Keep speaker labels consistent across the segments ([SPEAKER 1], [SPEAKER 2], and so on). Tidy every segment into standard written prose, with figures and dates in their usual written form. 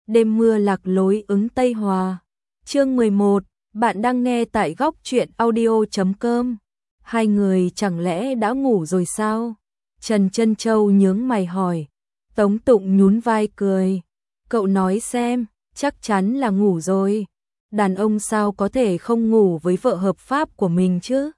[SPEAKER 1] đêm mưa lạc lối ứng Tây Hòa. Chương 11, bạn đang nghe tại góc truyện audio.com. Hai người chẳng lẽ đã ngủ rồi sao? Trần Trân Châu nhướng mày hỏi. Tống Tụng nhún vai cười. Cậu nói xem, chắc chắn là ngủ rồi. Đàn ông sao có thể không ngủ với vợ hợp pháp của mình chứ?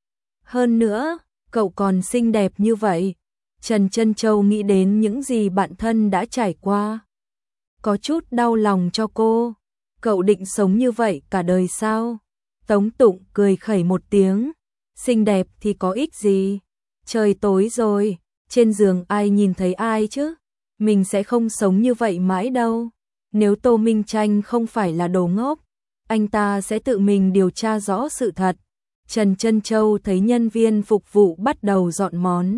[SPEAKER 1] Hơn nữa, cậu còn xinh đẹp như vậy. Trần Trân Châu nghĩ đến những gì bạn thân đã trải qua. Có chút đau lòng cho cô. Cậu định sống như vậy cả đời sao? Tống Tụng cười khẩy một tiếng. Xinh đẹp thì có ích gì? Trời tối rồi, trên giường ai nhìn thấy ai chứ? Mình sẽ không sống như vậy mãi đâu. Nếu Tô Minh Tranh không phải là đồ ngốc, anh ta sẽ tự mình điều tra rõ sự thật. Trần Trân Châu thấy nhân viên phục vụ bắt đầu dọn món.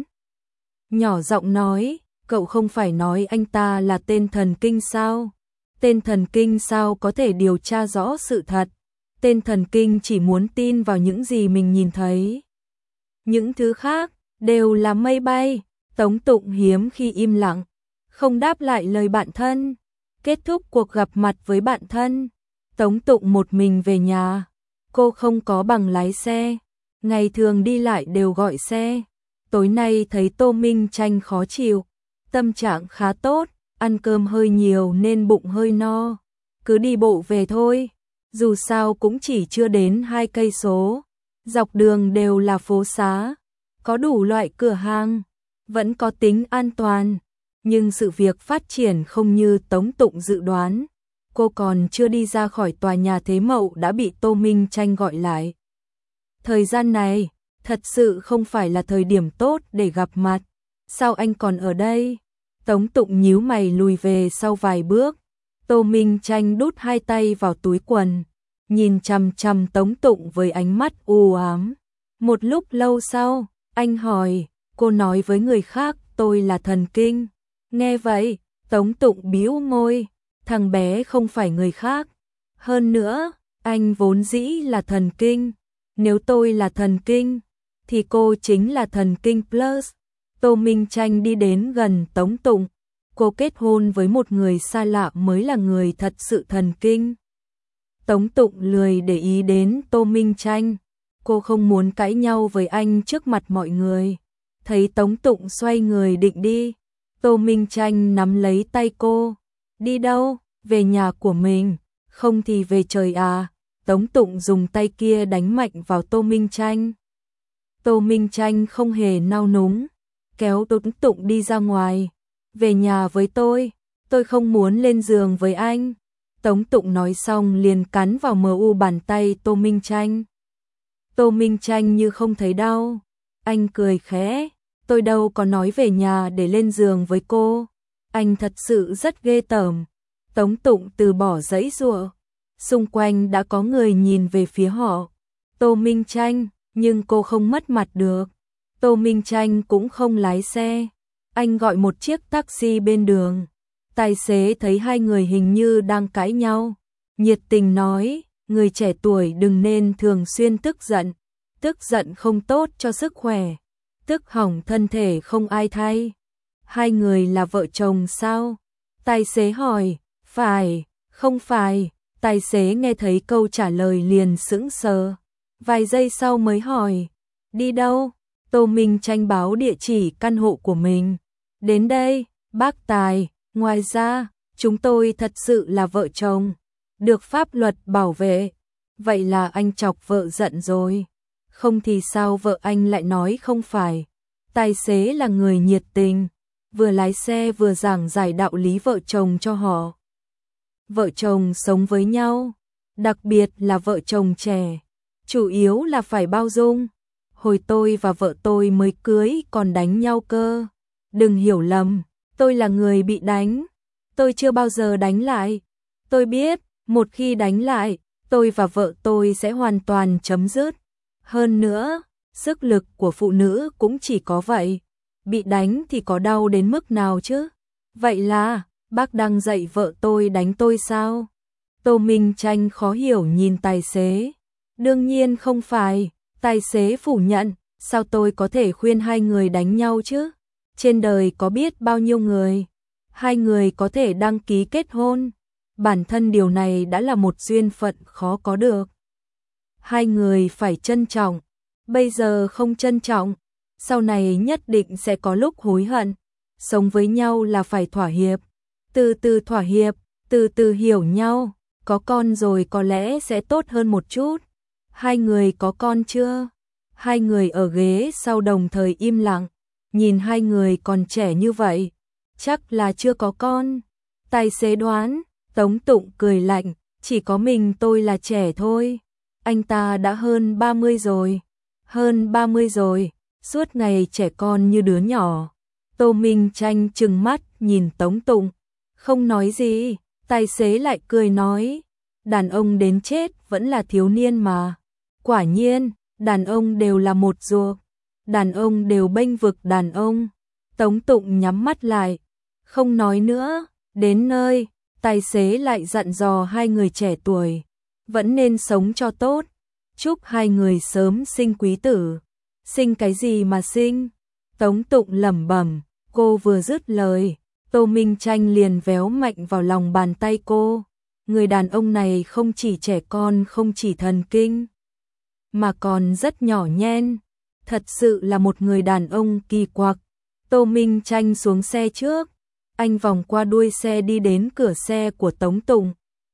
[SPEAKER 1] Nhỏ giọng nói, cậu không phải nói anh ta là tên thần kinh sao? Tên thần kinh sao có thể điều tra rõ sự thật? Tên thần kinh chỉ muốn tin vào những gì mình nhìn thấy. Những thứ khác đều là mây bay. Tống Tụng hiếm khi im lặng, không đáp lại lời bạn thân. Kết thúc cuộc gặp mặt với bạn thân, Tống Tụng một mình về nhà. Cô không có bằng lái xe, ngày thường đi lại đều gọi xe. Tối nay thấy Tô Minh Tranh khó chịu, tâm trạng khá tốt, ăn cơm hơi nhiều nên bụng hơi no. Cứ đi bộ về thôi, dù sao cũng chỉ chưa đến 2 cây số. Dọc đường đều là phố xá, có đủ loại cửa hàng, vẫn có tính an toàn. Nhưng sự việc phát triển không như Tống Tụng dự đoán. Cô còn chưa đi ra khỏi tòa nhà Thế Mậu đã bị Tô Minh Tranh gọi lại. Thời gian này, thật sự không phải là thời điểm tốt để gặp mặt. Sao anh còn ở đây? Tống Tụng nhíu mày lùi về sau vài bước. Tô Minh Tranh đút hai tay vào túi quần, nhìn chằm chằm Tống Tụng với ánh mắt u ám. Một lúc lâu sau, anh hỏi, cô nói với người khác tôi là thần kinh. Nghe vậy, Tống Tụng bĩu môi, thằng bé không phải người khác. Hơn nữa, anh vốn dĩ là thần kinh. Nếu tôi là thần kinh, thì cô chính là thần kinh plus. Tô Minh Tranh đi đến gần Tống Tụng. Cô kết hôn với một người xa lạ mới là người thật sự thần kinh. Tống Tụng lười để ý đến Tô Minh Tranh. Cô không muốn cãi nhau với anh trước mặt mọi người. Thấy Tống Tụng xoay người định đi, Tô Minh Tranh nắm lấy tay cô. Đi đâu? Về nhà của mình. Không thì về trời à? Tống Tụng dùng tay kia đánh mạnh vào Tô Minh Tranh. Tô Minh Tranh không hề nao núng, kéo Tống Tụng đi ra ngoài. Về nhà với tôi không muốn lên giường với anh. Tống Tụng nói xong liền cắn vào mu bàn tay Tô Minh Tranh. Tô Minh Tranh như không thấy đau. Anh cười khẽ, tôi đâu có nói về nhà để lên giường với cô. Anh thật sự rất ghê tởm. Tống Tụng từ bỏ giãy giụa. Xung quanh đã có người nhìn về phía họ. Tô Minh Tranh, nhưng cô không mất mặt được. Tô Minh Tranh cũng không lái xe. Anh gọi một chiếc taxi bên đường. Tài xế thấy hai người hình như đang cãi nhau, nhiệt tình nói, người trẻ tuổi đừng nên thường xuyên tức giận. Tức giận không tốt cho sức khỏe. Tức hỏng thân thể không ai thay. Hai người là vợ chồng sao? Tài xế hỏi. Phải, không phải. Tài xế nghe thấy câu trả lời liền sững sờ. Vài giây sau mới hỏi. Đi đâu? Tô Minh Tranh báo địa chỉ căn hộ của mình. Đến đây, bác Tài. Ngoài ra, chúng tôi thật sự là vợ chồng, được pháp luật bảo vệ. Vậy là anh chọc vợ giận rồi. Không thì sao vợ anh lại nói không phải. Tài xế là người nhiệt tình, vừa lái xe vừa giảng giải đạo lý vợ chồng cho họ. Vợ chồng sống với nhau, đặc biệt là vợ chồng trẻ, chủ yếu là phải bao dung. Hồi tôi và vợ tôi mới cưới còn đánh nhau cơ. Đừng hiểu lầm, tôi là người bị đánh. Tôi chưa bao giờ đánh lại. Tôi biết, một khi đánh lại, tôi và vợ tôi sẽ hoàn toàn chấm dứt. Hơn nữa, sức lực của phụ nữ cũng chỉ có vậy. Bị đánh thì có đau đến mức nào chứ? Vậy là, bác đang dạy vợ tôi đánh tôi sao? Tô Minh Tranh khó hiểu nhìn tài xế. Đương nhiên không phải, tài xế phủ nhận, sao tôi có thể khuyên hai người đánh nhau chứ? Trên đời có biết bao nhiêu người, hai người có thể đăng ký kết hôn, bản thân điều này đã là một duyên phận khó có được. Hai người phải trân trọng, bây giờ không trân trọng, sau này nhất định sẽ có lúc hối hận. Sống với nhau là phải thỏa hiệp, từ từ thỏa hiệp, từ từ hiểu nhau, có con rồi có lẽ sẽ tốt hơn một chút. Hai người có con chưa? Hai người ở ghế sau đồng thời im lặng, nhìn hai người còn trẻ như vậy, chắc là chưa có con. Tài xế đoán, Tống Tụng cười lạnh, chỉ có mình tôi là trẻ thôi. Anh ta đã hơn 30 rồi, hơn 30 rồi, suốt ngày trẻ con như đứa nhỏ. Tô Minh Tranh trừng mắt nhìn Tống Tụng, không nói gì, tài xế lại cười nói, đàn ông đến chết vẫn là thiếu niên mà. Quả nhiên, đàn ông đều là một ruột, đàn ông đều bênh vực đàn ông. Tống Tụng nhắm mắt lại, không nói nữa, đến nơi, tài xế lại dặn dò hai người trẻ tuổi, vẫn nên sống cho tốt, chúc hai người sớm sinh quý tử. Sinh cái gì mà sinh? Tống Tụng lẩm bẩm, cô vừa dứt lời, Tô Minh Tranh liền véo mạnh vào lòng bàn tay cô. Người đàn ông này không chỉ trẻ con, không chỉ thần kinh, mà còn rất nhỏ nhen, thật sự là một người đàn ông kỳ quặc. Tô Minh Tranh xuống xe trước, anh vòng qua đuôi xe đi đến cửa xe của Tống Tụng.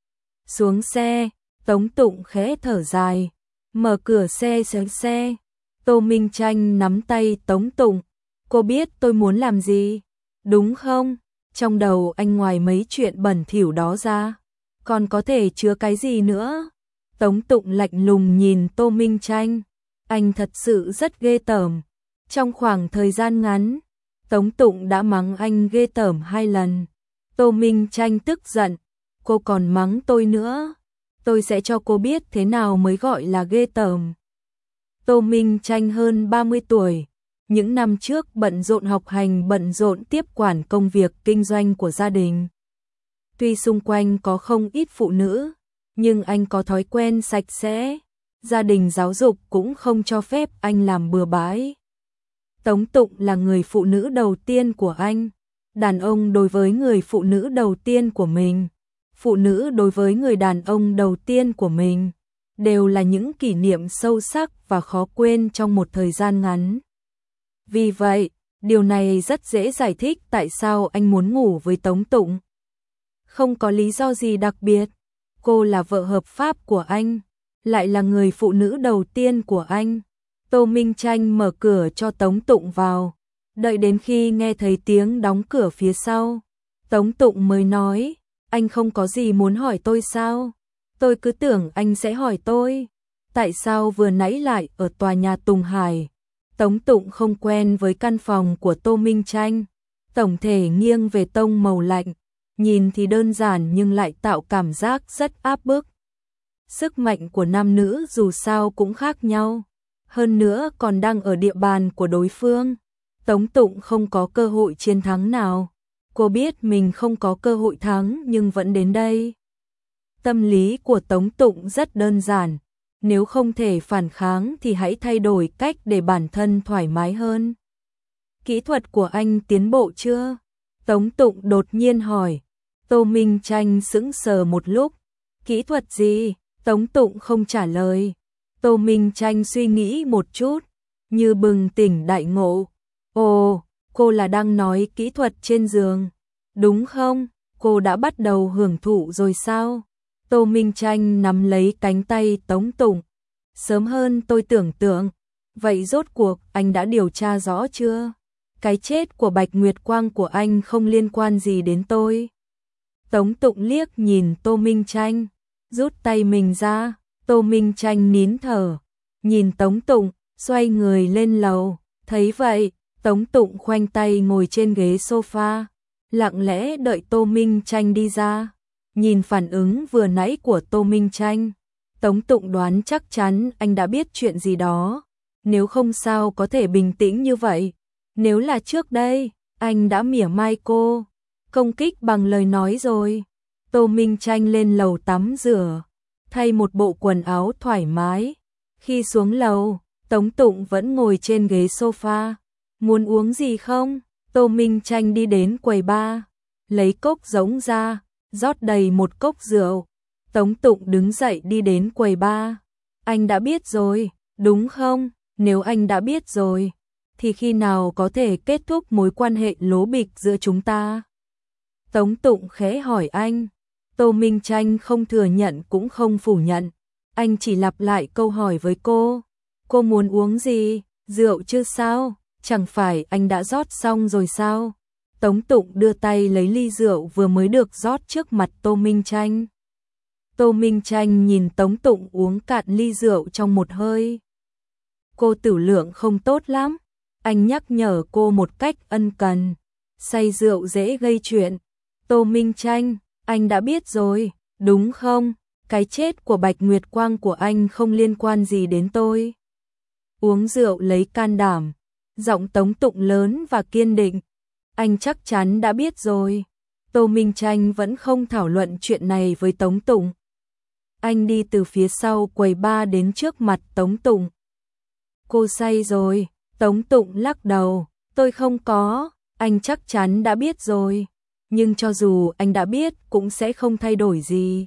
[SPEAKER 1] Xuống xe, Tống Tụng khẽ thở dài, mở cửa xe xuống xe. Tô Minh Tranh nắm tay Tống Tụng, cô biết tôi muốn làm gì, đúng không? Trong đầu anh ngoài mấy chuyện bẩn thỉu đó ra, còn có thể chứa cái gì nữa? Tống Tụng lạnh lùng nhìn Tô Minh Tranh, anh thật sự rất ghê tởm. Trong khoảng thời gian ngắn, Tống Tụng đã mắng anh ghê tởm 2 lần. Tô Minh Tranh tức giận, cô còn mắng tôi nữa, tôi sẽ cho cô biết thế nào mới gọi là ghê tởm. Tô Minh Tranh hơn 30 tuổi, những năm trước bận rộn học hành, bận rộn tiếp quản công việc kinh doanh của gia đình. Tuy xung quanh có không ít phụ nữ, nhưng anh có thói quen sạch sẽ, gia đình giáo dục cũng không cho phép anh làm bừa bãi. Tống Tụng là người phụ nữ đầu tiên của anh, đàn ông đối với người phụ nữ đầu tiên của mình, phụ nữ đối với người đàn ông đầu tiên của mình, đều là những kỷ niệm sâu sắc và khó quên trong một thời gian ngắn. Vì vậy, điều này rất dễ giải thích tại sao anh muốn ngủ với Tống Tụng. Không có lý do gì đặc biệt, cô là vợ hợp pháp của anh, lại là người phụ nữ đầu tiên của anh. Tô Minh Tranh mở cửa cho Tống Tụng vào, đợi đến khi nghe thấy tiếng đóng cửa phía sau, Tống Tụng mới nói, anh không có gì muốn hỏi tôi sao? Tôi cứ tưởng anh sẽ hỏi tôi, tại sao vừa nãy lại ở tòa nhà Tùng Hải? Tống Tụng không quen với căn phòng của Tô Minh Tranh, tổng thể nghiêng về tông màu lạnh, nhìn thì đơn giản nhưng lại tạo cảm giác rất áp bức. Sức mạnh của nam nữ dù sao cũng khác nhau, hơn nữa còn đang ở địa bàn của đối phương. Tống Tụng không có cơ hội chiến thắng nào, cô biết mình không có cơ hội thắng nhưng vẫn đến đây. Tâm lý của Tống Tụng rất đơn giản, nếu không thể phản kháng thì hãy thay đổi cách để bản thân thoải mái hơn. Kỹ thuật của anh tiến bộ chưa? Tống Tụng đột nhiên hỏi. Tô Minh Tranh sững sờ một lúc. Kỹ thuật gì? Tống Tụng không trả lời. Tô Minh Tranh suy nghĩ một chút, như bừng tỉnh đại ngộ. Ồ, cô là đang nói kỹ thuật trên giường, đúng không? Cô đã bắt đầu hưởng thụ rồi sao? Tô Minh Tranh nắm lấy cánh tay Tống Tụng. Sớm hơn tôi tưởng tượng. Vậy rốt cuộc anh đã điều tra rõ chưa? Cái chết của Bạch Nguyệt Quang của anh không liên quan gì đến tôi. Tống Tụng liếc nhìn Tô Minh Tranh, rút tay mình ra. Tô Minh Tranh nín thở, nhìn Tống Tụng, xoay người lên lầu. Thấy vậy, Tống Tụng khoanh tay ngồi trên ghế sofa, lặng lẽ đợi Tô Minh Tranh đi ra. Nhìn phản ứng vừa nãy của Tô Minh Tranh, Tống Tụng đoán chắc chắn anh đã biết chuyện gì đó. Nếu không sao có thể bình tĩnh như vậy. Nếu là trước đây, anh đã mỉa mai cô, công kích bằng lời nói rồi. Tô Minh Tranh lên lầu tắm rửa, thay một bộ quần áo thoải mái. Khi xuống lầu, Tống Tụng vẫn ngồi trên ghế sofa. Muốn uống gì không? Tô Minh Tranh đi đến quầy bar, lấy cốc rỗng ra, rót đầy một cốc rượu. Tống Tụng đứng dậy đi đến quầy bar. Anh đã biết rồi, đúng không? Nếu anh đã biết rồi, thì khi nào có thể kết thúc mối quan hệ lố bịch giữa chúng ta? Tống Tụng khẽ hỏi anh. Tô Minh Tranh không thừa nhận cũng không phủ nhận. Anh chỉ lặp lại câu hỏi với cô. Cô muốn uống gì? Rượu chứ sao? Chẳng phải anh đã rót xong rồi sao? Tống Tụng đưa tay lấy ly rượu vừa mới được rót trước mặt Tô Minh Tranh. Tô Minh Tranh nhìn Tống Tụng uống cạn ly rượu trong một hơi. Cô tiểu lượng không tốt lắm. Anh nhắc nhở cô một cách ân cần. Say rượu dễ gây chuyện. Tô Minh Tranh, anh đã biết rồi, đúng không? Cái chết của Bạch Nguyệt Quang của anh không liên quan gì đến tôi. Uống rượu lấy can đảm. Giọng Tống Tụng lớn và kiên định. Anh chắc chắn đã biết rồi. Tô Minh Tranh vẫn không thảo luận chuyện này với Tống Tụng. Anh đi từ phía sau quầy bar đến trước mặt Tống Tụng. Cô say rồi. Tống Tụng lắc đầu. Tôi không có. Anh chắc chắn đã biết rồi. Nhưng cho dù anh đã biết cũng sẽ không thay đổi gì.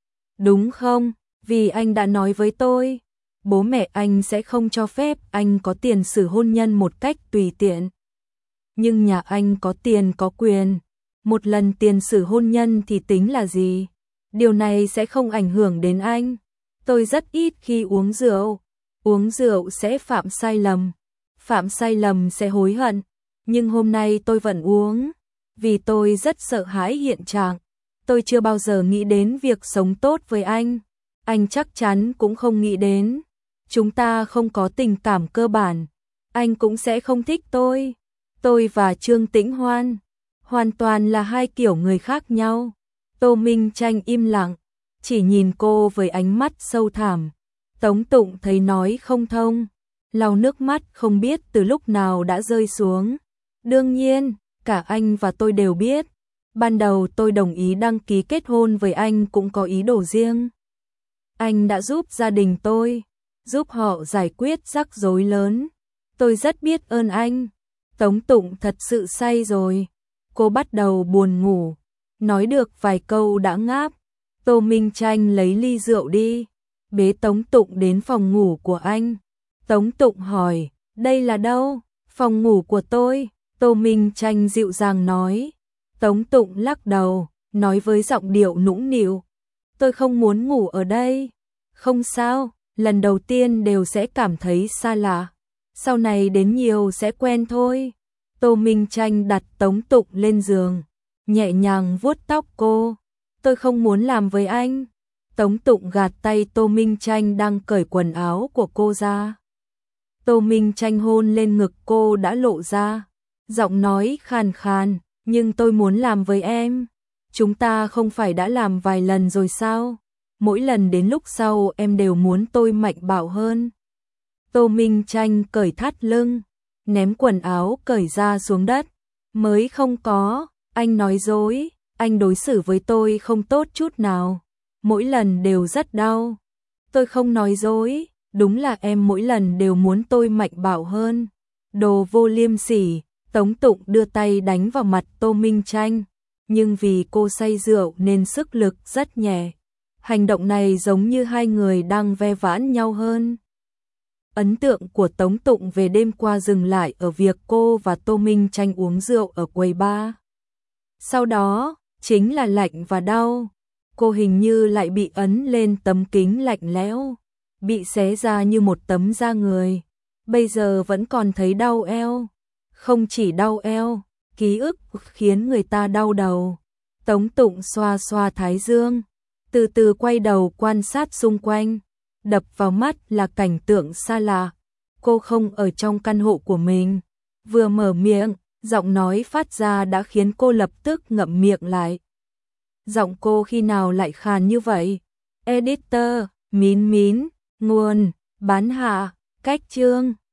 [SPEAKER 1] Đúng không? Vì anh đã nói với tôi. Bố mẹ anh sẽ không cho phép anh có tiền sử hôn nhân một cách tùy tiện. Nhưng nhà anh có tiền có quyền. Một lần tiền sử hôn nhân thì tính là gì? Điều này sẽ không ảnh hưởng đến anh. Tôi rất ít khi uống rượu. Uống rượu sẽ phạm sai lầm. Phạm sai lầm sẽ hối hận. Nhưng hôm nay tôi vẫn uống. Vì tôi rất sợ hãi hiện trạng. Tôi chưa bao giờ nghĩ đến việc sống tốt với anh. Anh chắc chắn cũng không nghĩ đến. Chúng ta không có tình cảm cơ bản. Anh cũng sẽ không thích tôi. Tôi và Trương Tĩnh Hoan hoàn toàn là hai kiểu người khác nhau. Tô Minh Tranh im lặng, chỉ nhìn cô với ánh mắt sâu thẳm. Tống Tụng thấy nói không thông, lau nước mắt không biết từ lúc nào đã rơi xuống. Đương nhiên, cả anh và tôi đều biết. Ban đầu tôi đồng ý đăng ký kết hôn với anh cũng có ý đồ riêng. Anh đã giúp gia đình tôi, giúp họ giải quyết rắc rối lớn. Tôi rất biết ơn anh. Tống Tụng thật sự say rồi. Cô bắt đầu buồn ngủ. Nói được vài câu đã ngáp. Tô Minh Tranh lấy ly rượu đi, bế Tống Tụng đến phòng ngủ của anh. Tống Tụng hỏi, đây là đâu? Phòng ngủ của tôi. Tô Minh Tranh dịu dàng nói. Tống Tụng lắc đầu, nói với giọng điệu nũng nịu. Tôi không muốn ngủ ở đây. Không sao, lần đầu tiên đều sẽ cảm thấy xa lạ. Sau này đến nhiều sẽ quen thôi. Tô Minh Tranh đặt Tống Tụng lên giường, nhẹ nhàng vuốt tóc cô. Tôi không muốn làm với anh. Tống Tụng gạt tay Tô Minh Tranh đang cởi quần áo của cô ra. Tô Minh Tranh hôn lên ngực cô đã lộ ra. Giọng nói khàn khàn, nhưng tôi muốn làm với em. Chúng ta không phải đã làm vài lần rồi sao? Mỗi lần đến lúc sau em đều muốn tôi mạnh bạo hơn. Tô Minh Tranh cởi thắt lưng, ném quần áo cởi ra xuống đất. Mới không có, anh nói dối, anh đối xử với tôi không tốt chút nào. Mỗi lần đều rất đau. Tôi không nói dối, đúng là em mỗi lần đều muốn tôi mạnh bạo hơn. Đồ vô liêm sỉ. Tống Tụng đưa tay đánh vào mặt Tô Minh Tranh, nhưng vì cô say rượu nên sức lực rất nhẹ. Hành động này giống như hai người đang ve vãn nhau hơn. Ấn tượng của Tống Tụng về đêm qua dừng lại ở việc cô và Tô Minh Tranh uống rượu ở quầy bar. Sau đó, chính là lạnh và đau. Cô hình như lại bị ấn lên tấm kính lạnh lẽo, bị xé ra như một tấm da người. Bây giờ vẫn còn thấy đau eo. Không chỉ đau eo, ký ức khiến người ta đau đầu. Tống Tụng xoa xoa thái dương, từ từ quay đầu quan sát xung quanh. Đập vào mắt là cảnh tượng xa lạ. Cô không ở trong căn hộ của mình. Vừa mở miệng, giọng nói phát ra đã khiến cô lập tức ngậm miệng lại. Giọng cô khi nào lại khàn như vậy? Editor, Mín Mín, nguồn, bán hạ, cách chương.